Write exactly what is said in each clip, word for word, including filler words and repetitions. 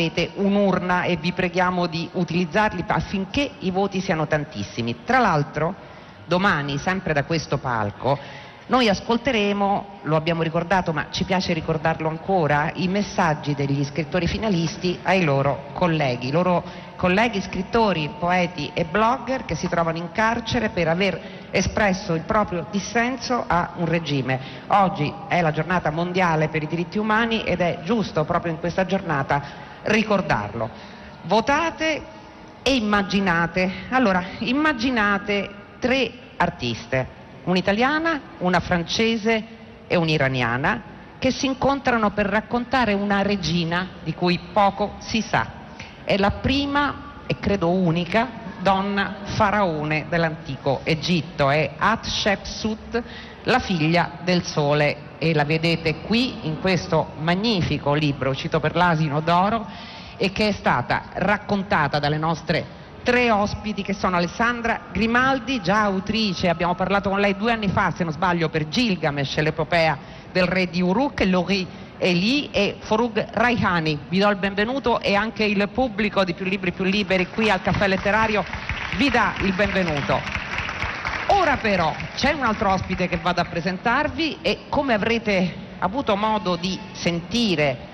avete un'urna e vi preghiamo di utilizzarli affinché i voti siano tantissimi. Tra l'altro domani, sempre da questo palco, noi ascolteremo, lo abbiamo ricordato ma ci piace ricordarlo ancora, i messaggi degli scrittori finalisti ai loro colleghi, loro colleghi scrittori, poeti e blogger che si trovano in carcere per aver espresso il proprio dissenso a un regime. Oggi è la giornata mondiale per i diritti umani ed è giusto proprio in questa giornata ricordarlo. Votate e immaginate, allora immaginate tre artiste, un'italiana, una francese e un'iraniana, che si incontrano per raccontare una regina di cui poco si sa. È la prima e credo unica donna faraone dell'antico Egitto, è Hatshepsut, la figlia del sole, e la vedete qui in questo magnifico libro uscito per l'Asino d'Oro e che è stata raccontata dalle nostre tre ospiti, che sono Alessandra Grimaldi, già autrice, abbiamo parlato con lei due anni fa se non sbaglio per Gilgamesh, l'epopea del re di Uruk, Lori Eli, e Forugh Raihani. Vi do il benvenuto e anche il pubblico di Più Libri Più Liberi qui al Caffè Letterario vi dà il benvenuto. Ora però c'è un altro ospite che vado a presentarvi e, come avrete avuto modo di sentire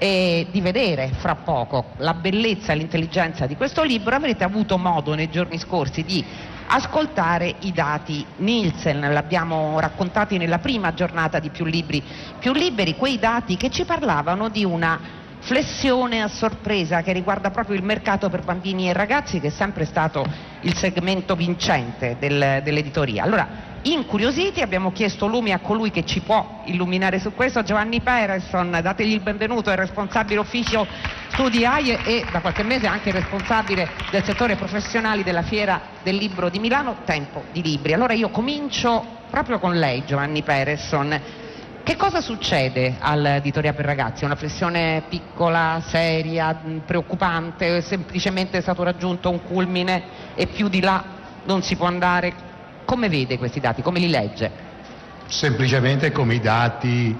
e di vedere fra poco la bellezza e l'intelligenza di questo libro, avrete avuto modo nei giorni scorsi di ascoltare i dati Nielsen, l'abbiamo raccontati nella prima giornata di Più Libri Più Liberi, quei dati che ci parlavano di una flessione a sorpresa che riguarda proprio il mercato per bambini e ragazzi, che è sempre stato il segmento vincente del, dell'editoria. Allora, incuriositi, abbiamo chiesto lumi a colui che ci può illuminare su questo, Giovanni Pereson, dategli il benvenuto, è il responsabile ufficio studi A I E e da qualche mese anche responsabile del settore professionali della Fiera del Libro di Milano, Tempo di Libri. Allora io comincio proprio con lei, Giovanni Pereson. Che cosa succede all'editoria per ragazzi? Una flessione piccola, seria, preoccupante, semplicemente è stato raggiunto un culmine e più di là non si può andare? Come vede questi dati? Come li legge? Semplicemente come i dati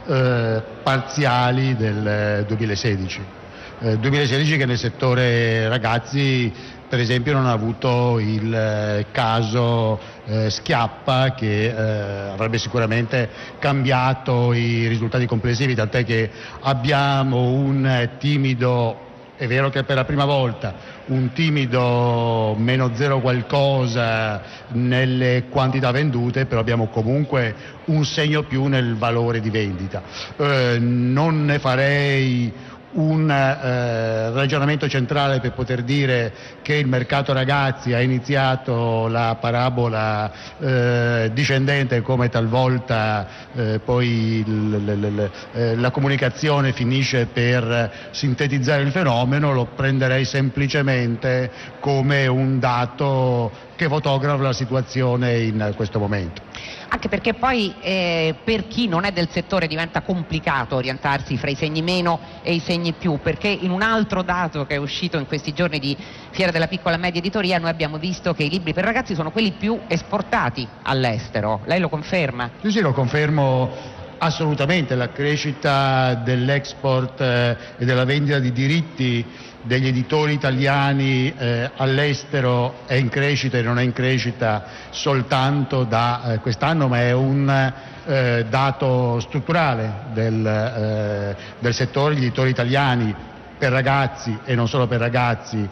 eh, parziali del duemilasedici. Eh, duemilasedici che nel settore ragazzi per esempio non ha avuto il eh, caso eh, Schiappa che eh, avrebbe sicuramente cambiato i risultati complessivi, tant'è che abbiamo un timido, è vero che per la prima volta, un timido meno zero qualcosa nelle quantità vendute, però abbiamo comunque un segno più nel valore di vendita. Eh, non ne farei un eh, ragionamento centrale per poter dire che il mercato ragazzi ha iniziato la parabola eh, discendente, come talvolta eh, poi l, l, l, l, la comunicazione finisce per sintetizzare il fenomeno. Lo prenderei semplicemente come un dato che fotografa la situazione in questo momento. Anche perché poi eh, per chi non è del settore diventa complicato orientarsi fra i segni meno e i segni più, perché in un altro dato che è uscito in questi giorni di Fiera della Piccola e Media Editoria noi abbiamo visto che i libri per ragazzi sono quelli più esportati all'estero. Lei lo conferma? Sì, sì, lo confermo assolutamente. La crescita dell'export eh, e della vendita di diritti degli editori italiani eh, all'estero è in crescita, e non è in crescita soltanto da eh, quest'anno, ma è un eh, dato strutturale del, eh, del settore. Gli editori italiani per ragazzi e non solo per ragazzi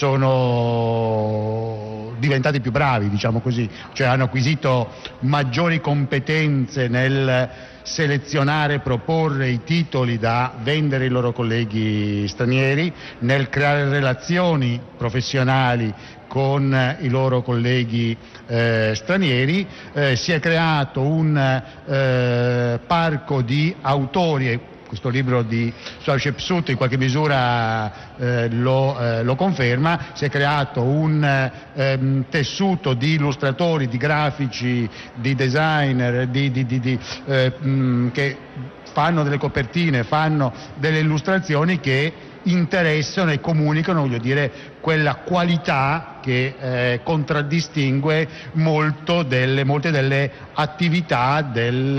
sono diventati più bravi, diciamo così, cioè hanno acquisito maggiori competenze nel selezionare e proporre i titoli da vendere ai loro colleghi stranieri, nel creare relazioni professionali con i loro colleghi eh, stranieri. Eh, si è creato un eh, parco di autori. Questo libro di Hatshepsut in qualche misura eh, lo, eh, lo conferma. Si è creato un eh, tessuto di illustratori, di grafici, di designer, di, di, di, di, eh, mh, che fanno delle copertine, fanno delle illustrazioni che interessano e comunicano, voglio dire, quella qualità che eh, contraddistingue molto delle, molte delle attività del,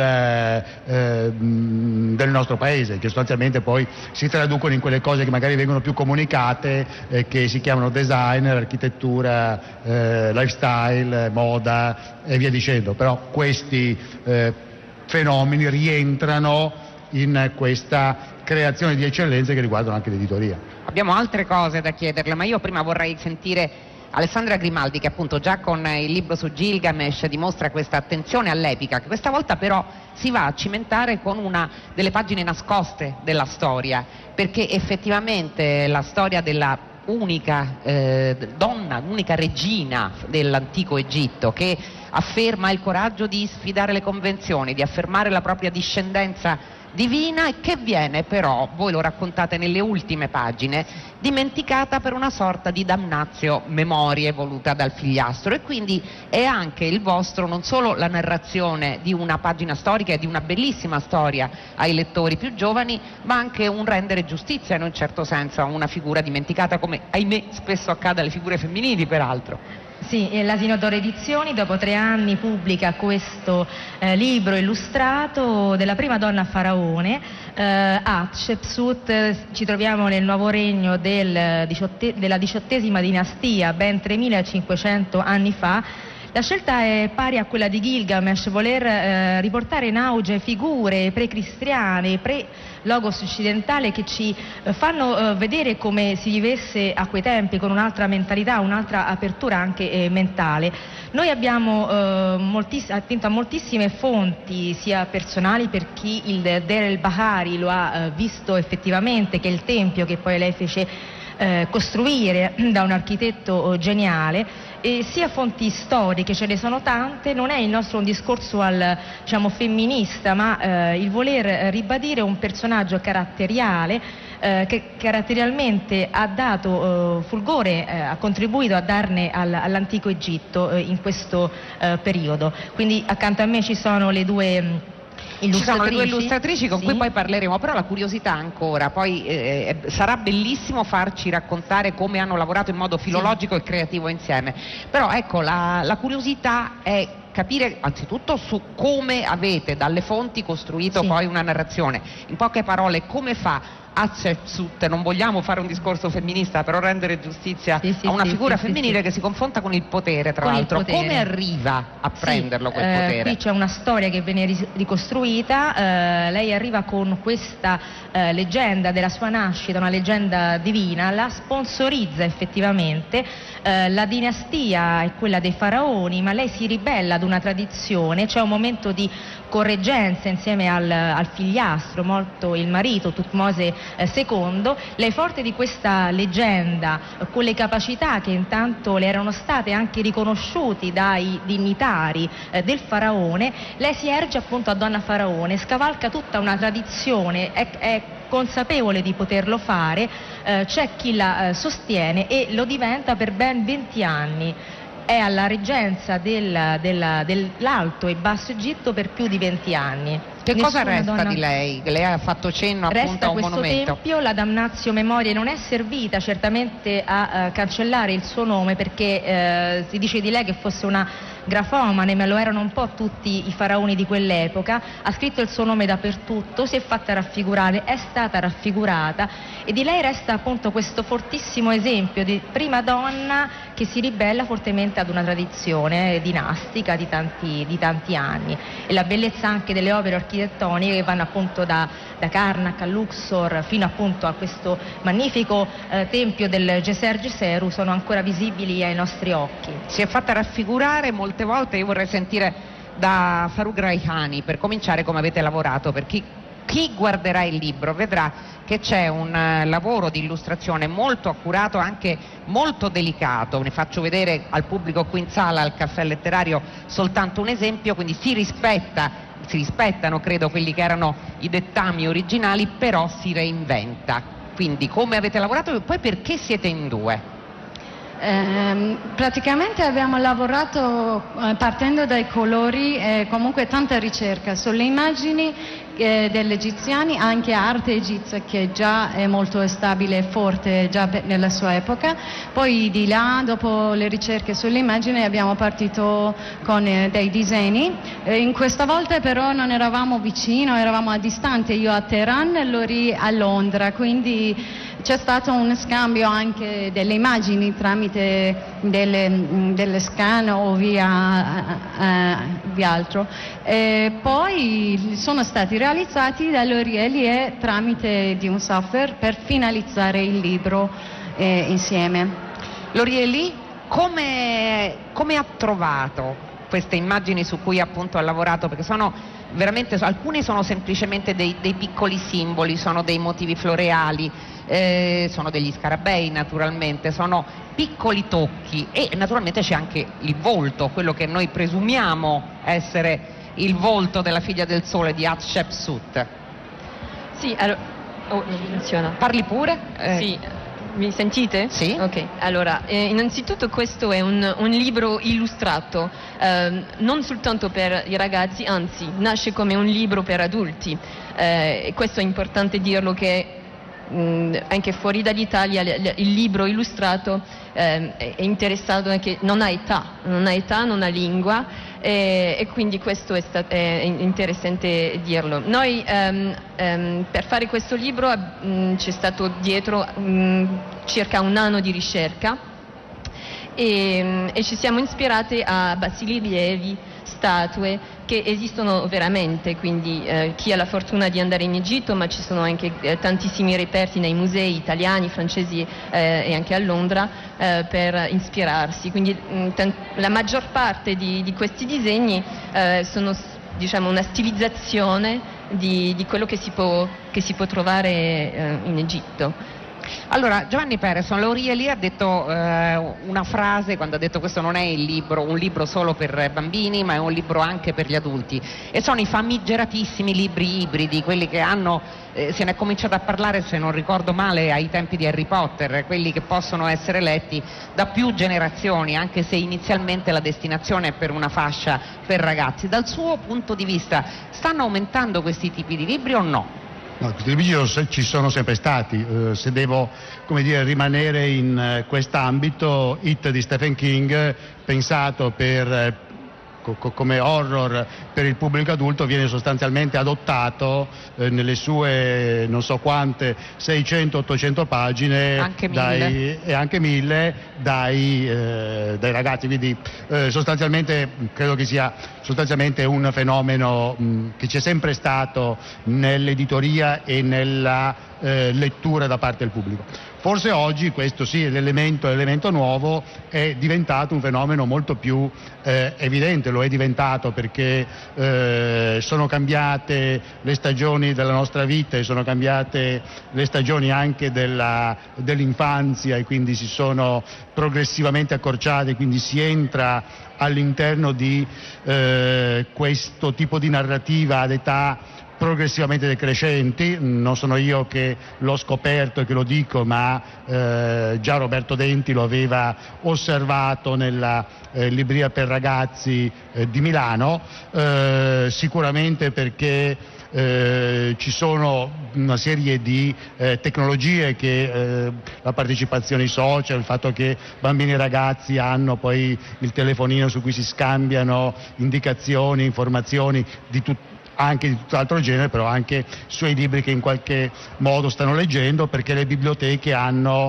eh, del nostro paese, che sostanzialmente poi si traducono in quelle cose che magari vengono più comunicate, eh, che si chiamano design, architettura, eh, lifestyle, moda e via dicendo. Però questi eh, fenomeni rientrano in questa creazione di eccellenze che riguardano anche l'editoria. Abbiamo altre cose da chiederle, ma io prima vorrei sentire Alessandra Grimaldi, che appunto già con il libro su Gilgamesh dimostra questa attenzione all'epica, che questa volta però si va a cimentare con una delle pagine nascoste della storia, perché effettivamente la storia della unica eh, donna, unica regina dell'antico Egitto, che afferma il coraggio di sfidare le convenzioni, di affermare la propria discendenza divina, e che viene però, voi lo raccontate nelle ultime pagine, dimenticata per una sorta di damnatio memorie voluta dal figliastro. E quindi è anche il vostro, non solo la narrazione di una pagina storica e di una bellissima storia ai lettori più giovani, ma anche un rendere giustizia in un certo senso a una figura dimenticata, come ahimè spesso accade alle figure femminili peraltro. Sì, l'Asino d'Oro Edizioni dopo tre anni pubblica questo eh, libro illustrato della prima donna faraone, eh, Hatshepsut. Ci troviamo nel nuovo regno del, diciotte, della diciottesima dinastia, ben tremilacinquecento anni fa. La scelta è pari a quella di Gilgamesh, voler eh, riportare in auge figure pre-cristiane, pre-logos occidentale, che ci eh, fanno eh, vedere come si vivesse a quei tempi, con un'altra mentalità, un'altra apertura anche eh, mentale. Noi abbiamo eh, moltiss- attinto a moltissime fonti, sia personali, per chi il Der el-Bahari lo ha eh, visto effettivamente, che è il tempio che poi lei fece Eh, costruire da un architetto eh, geniale, e sia fonti storiche, ce ne sono tante. Non è il nostro un discorso al, diciamo, femminista, ma eh, il voler ribadire un personaggio caratteriale eh, che caratterialmente ha dato eh, fulgore, eh, ha contribuito a darne al, all'antico Egitto eh, in questo eh, periodo. Quindi accanto a me ci sono le due Ci sono le due illustratrici con sì. cui poi parleremo, però la curiosità ancora, poi eh, sarà bellissimo farci raccontare come hanno lavorato in modo filologico sì. e creativo insieme, però ecco, la, la curiosità è capire anzitutto su come avete dalle fonti costruito sì. poi una narrazione. In poche parole, come fa Hatshepsut, non vogliamo fare un discorso femminista, però rendere giustizia sì, sì, a una sì, figura sì, femminile sì. che si confronta con il potere, tra con l'altro, potere. Come arriva a prenderlo sì, quel eh, potere? Qui c'è una storia che viene ricostruita, eh, lei arriva con questa eh, leggenda della sua nascita, una leggenda divina, la sponsorizza effettivamente. Eh, la dinastia è quella dei faraoni, ma lei si ribella ad una tradizione, c'è un momento di correggenza insieme al, al figliastro, morto il marito Tutmose eh, secondo. Lei, forte di questa leggenda, eh, con le capacità che intanto le erano state anche riconosciuti dai dignitari eh, del faraone, lei si erge appunto a donna faraone, scavalca tutta una tradizione, è, è consapevole di poterlo fare, eh, c'è chi la eh, sostiene, e lo diventa per ben venti anni. È alla reggenza del, del, dell'Alto e Basso Egitto per più di venti anni. Che Nessuna cosa resta donna... di lei? Lei ha fatto cenno appunto Resta a un questo monumento. tempio, la damnatio memoria non è servita certamente a uh, cancellare il suo nome, perché uh, si dice di lei che fosse una grafomane, ma lo erano un po' tutti i faraoni di quell'epoca. Ha scritto il suo nome dappertutto, si è fatta raffigurare, è stata raffigurata, e di lei resta appunto questo fortissimo esempio di prima donna che si ribella fortemente ad una tradizione dinastica di tanti, di tanti anni. E la bellezza anche delle opere architettoniche che vanno appunto da, da Karnak a Luxor fino appunto a questo magnifico eh, tempio del Geser Geseru sono ancora visibili ai nostri occhi. Si è fatta raffigurare molte volte. Io vorrei sentire da Farooq Raihani, per cominciare, come avete lavorato, per chi, chi guarderà il libro vedrà che c'è un uh, lavoro di illustrazione molto accurato, anche molto delicato. Ne faccio vedere al pubblico qui in sala, al Caffè Letterario, soltanto un esempio. Quindi si rispetta si rispettano, credo, quelli che erano i dettami originali, però si reinventa. Quindi come avete lavorato, e poi perché siete in due? Eh, praticamente abbiamo lavorato eh, partendo dai colori e comunque tanta ricerca sulle immagini eh, degli egiziani, anche arte egizia che già è molto stabile e forte già nella sua epoca. Poi di là, dopo le ricerche sulle immagini, abbiamo partito con eh, dei disegni. Eh, in questa volta però non eravamo vicino, eravamo a distante, io a Teheran e Lori a Londra, quindi c'è stato un scambio anche delle immagini tramite delle, delle scan o via, eh, via altro. E poi sono stati realizzati da Lori Elie tramite di un software per finalizzare il libro eh, insieme. Lori Elie, come, come ha trovato queste immagini su cui appunto ha lavorato? Perché sono veramente, alcuni sono semplicemente dei, dei piccoli simboli, sono dei motivi floreali, eh, sono degli scarabei naturalmente, sono piccoli tocchi e naturalmente c'è anche il volto, quello che noi presumiamo essere il volto della figlia del sole di Hatshepsut. Sì, allora, oh, non funziona. Parli pure? Eh. Sì. Mi sentite? Sì. Ok, allora, eh, innanzitutto questo è un, un libro illustrato, eh, non soltanto per i ragazzi, anzi, nasce come un libro per adulti. Eh, e questo è importante dirlo che mh, anche fuori dall'Italia il libro illustrato eh, è interessato anche, non ha età, non ha età, non ha lingua. E, e quindi questo è, stat- è interessante dirlo. Noi um, um, per fare questo libro um, c'è stato dietro um, circa un anno di ricerca e, um, e ci siamo ispirati a basirilievi, statue che esistono veramente, quindi eh, chi ha la fortuna di andare in Egitto, ma ci sono anche eh, tantissimi reperti nei musei italiani, francesi eh, e anche a Londra eh, per ispirarsi, quindi mh, tant- la maggior parte di, di questi disegni eh, sono, diciamo, una stilizzazione di, di quello che si può, che si può trovare eh, in Egitto. Allora, Giovanni Pereson, Lori Elie ha detto eh, una frase quando ha detto questo non è il libro, un libro solo per bambini, ma è un libro anche per gli adulti, e sono i famigeratissimi libri ibridi, quelli che hanno, eh, se ne è cominciato a parlare, se non ricordo male, ai tempi di Harry Potter, quelli che possono essere letti da più generazioni, anche se inizialmente la destinazione è per una fascia per ragazzi. Dal suo punto di vista, stanno aumentando questi tipi di libri o no? No, questi libri ci sono sempre stati. Eh, se devo, come dire, rimanere in eh, quest'ambito, It di Stephen King, pensato per, eh, co- come horror per il pubblico adulto, viene sostanzialmente adottato eh, nelle sue non so quante seicento ottocento pagine, anche dai, e anche mille dai, eh, dai ragazzi, quindi eh, sostanzialmente credo che sia sostanzialmente un fenomeno mh, che c'è sempre stato nell'editoria e nella eh, lettura da parte del pubblico. Forse oggi, questo sì è l'elemento, l'elemento nuovo, è diventato un fenomeno molto più eh, evidente, lo è diventato perché eh, sono cambiate le stagioni della nostra vita e sono cambiate le stagioni anche della, dell'infanzia, e quindi si sono progressivamente accorciate, quindi si entra all'interno di eh, questo tipo di narrativa ad età progressivamente decrescenti. Non sono io che l'ho scoperto e che lo dico, ma eh, già Roberto Denti lo aveva osservato nella eh, libreria per ragazzi eh, di Milano, eh, sicuramente perché Eh, ci sono una serie di eh, tecnologie che eh, la partecipazione ai social, il fatto che bambini e ragazzi hanno poi il telefonino su cui si scambiano indicazioni, informazioni di tutto, anche di tutt'altro genere, però anche sui libri che in qualche modo stanno leggendo, perché le biblioteche hanno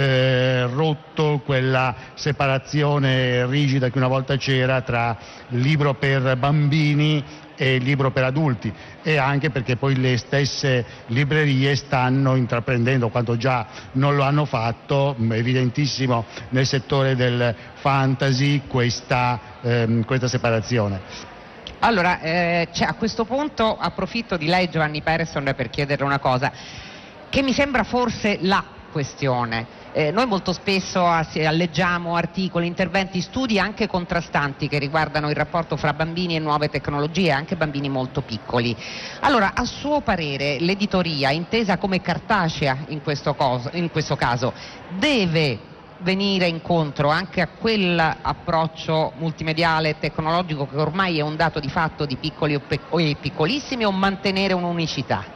eh, rotto quella separazione rigida che una volta c'era tra libro per bambini e libro per adulti, e anche perché poi le stesse librerie stanno intraprendendo, quanto già non lo hanno fatto, evidentissimo nel settore del fantasy, questa, ehm, questa separazione. Allora, eh, cioè, a questo punto approfitto di lei, Giovanni Pereson, per chiederle una cosa che mi sembra forse la questione. Eh, noi molto spesso leggiamo articoli, interventi, studi anche contrastanti che riguardano il rapporto fra bambini e nuove tecnologie, anche bambini molto piccoli. Allora, a suo parere, l'editoria, intesa come cartacea in questo, coso, in questo caso, deve venire incontro anche a quell'approccio multimediale e tecnologico che ormai è un dato di fatto di piccoli o, pe- o piccolissimi, o mantenere un'unicità?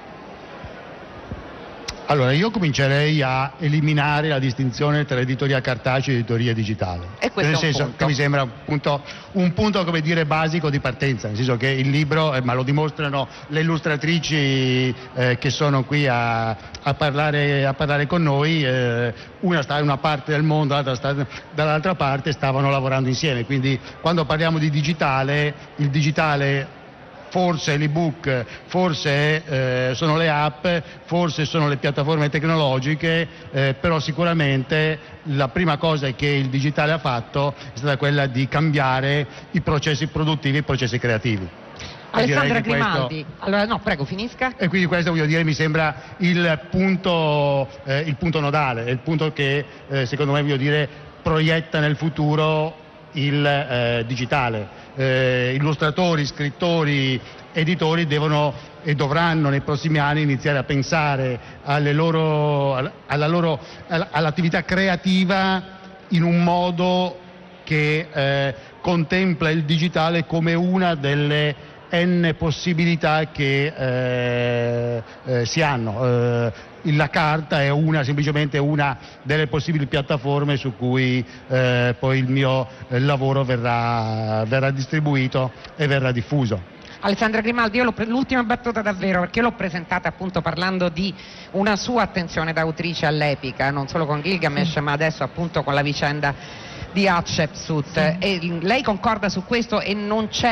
Allora, io comincerei a eliminare la distinzione tra editoria cartacea e editoria digitale. E questo nel è un senso punto. che mi sembra un punto, un punto, come dire, basico di partenza, nel senso che il libro, eh, ma lo dimostrano le illustratrici eh, che sono qui a, a, parlare, a parlare con noi, eh, una sta in una parte del mondo, l'altra sta dall'altra parte, stavano lavorando insieme, quindi quando parliamo di digitale, il digitale forse è l'ebook, forse eh, sono le app, forse sono le piattaforme tecnologiche, eh, però sicuramente la prima cosa che il digitale ha fatto è stata quella di cambiare i processi produttivi, i processi creativi. Alessandra Direi che Grimaldi, questo... allora, no, prego, finisca. E quindi questo, voglio dire, mi sembra il punto, eh, il punto nodale, il punto che eh, secondo me, voglio dire, proietta nel futuro il eh, digitale. Eh, illustratori, scrittori, editori devono e dovranno nei prossimi anni iniziare a pensare alle loro, alla loro, all'attività creativa in un modo che eh, contempla il digitale come una delle n possibilità che eh, eh, si hanno. Eh, la carta è una, semplicemente una delle possibili piattaforme su cui eh, poi il mio eh, lavoro verrà, verrà distribuito e verrà diffuso. Alessandra Grimaldi, io l'ho pre- l'ultima battuta davvero, perché io l'ho presentata appunto parlando di una sua attenzione da autrice all'epica, non solo con Gilgamesh, sì, ma adesso appunto con la vicenda di Hatshepsut. Sì. E lei concorda su questo e non c'è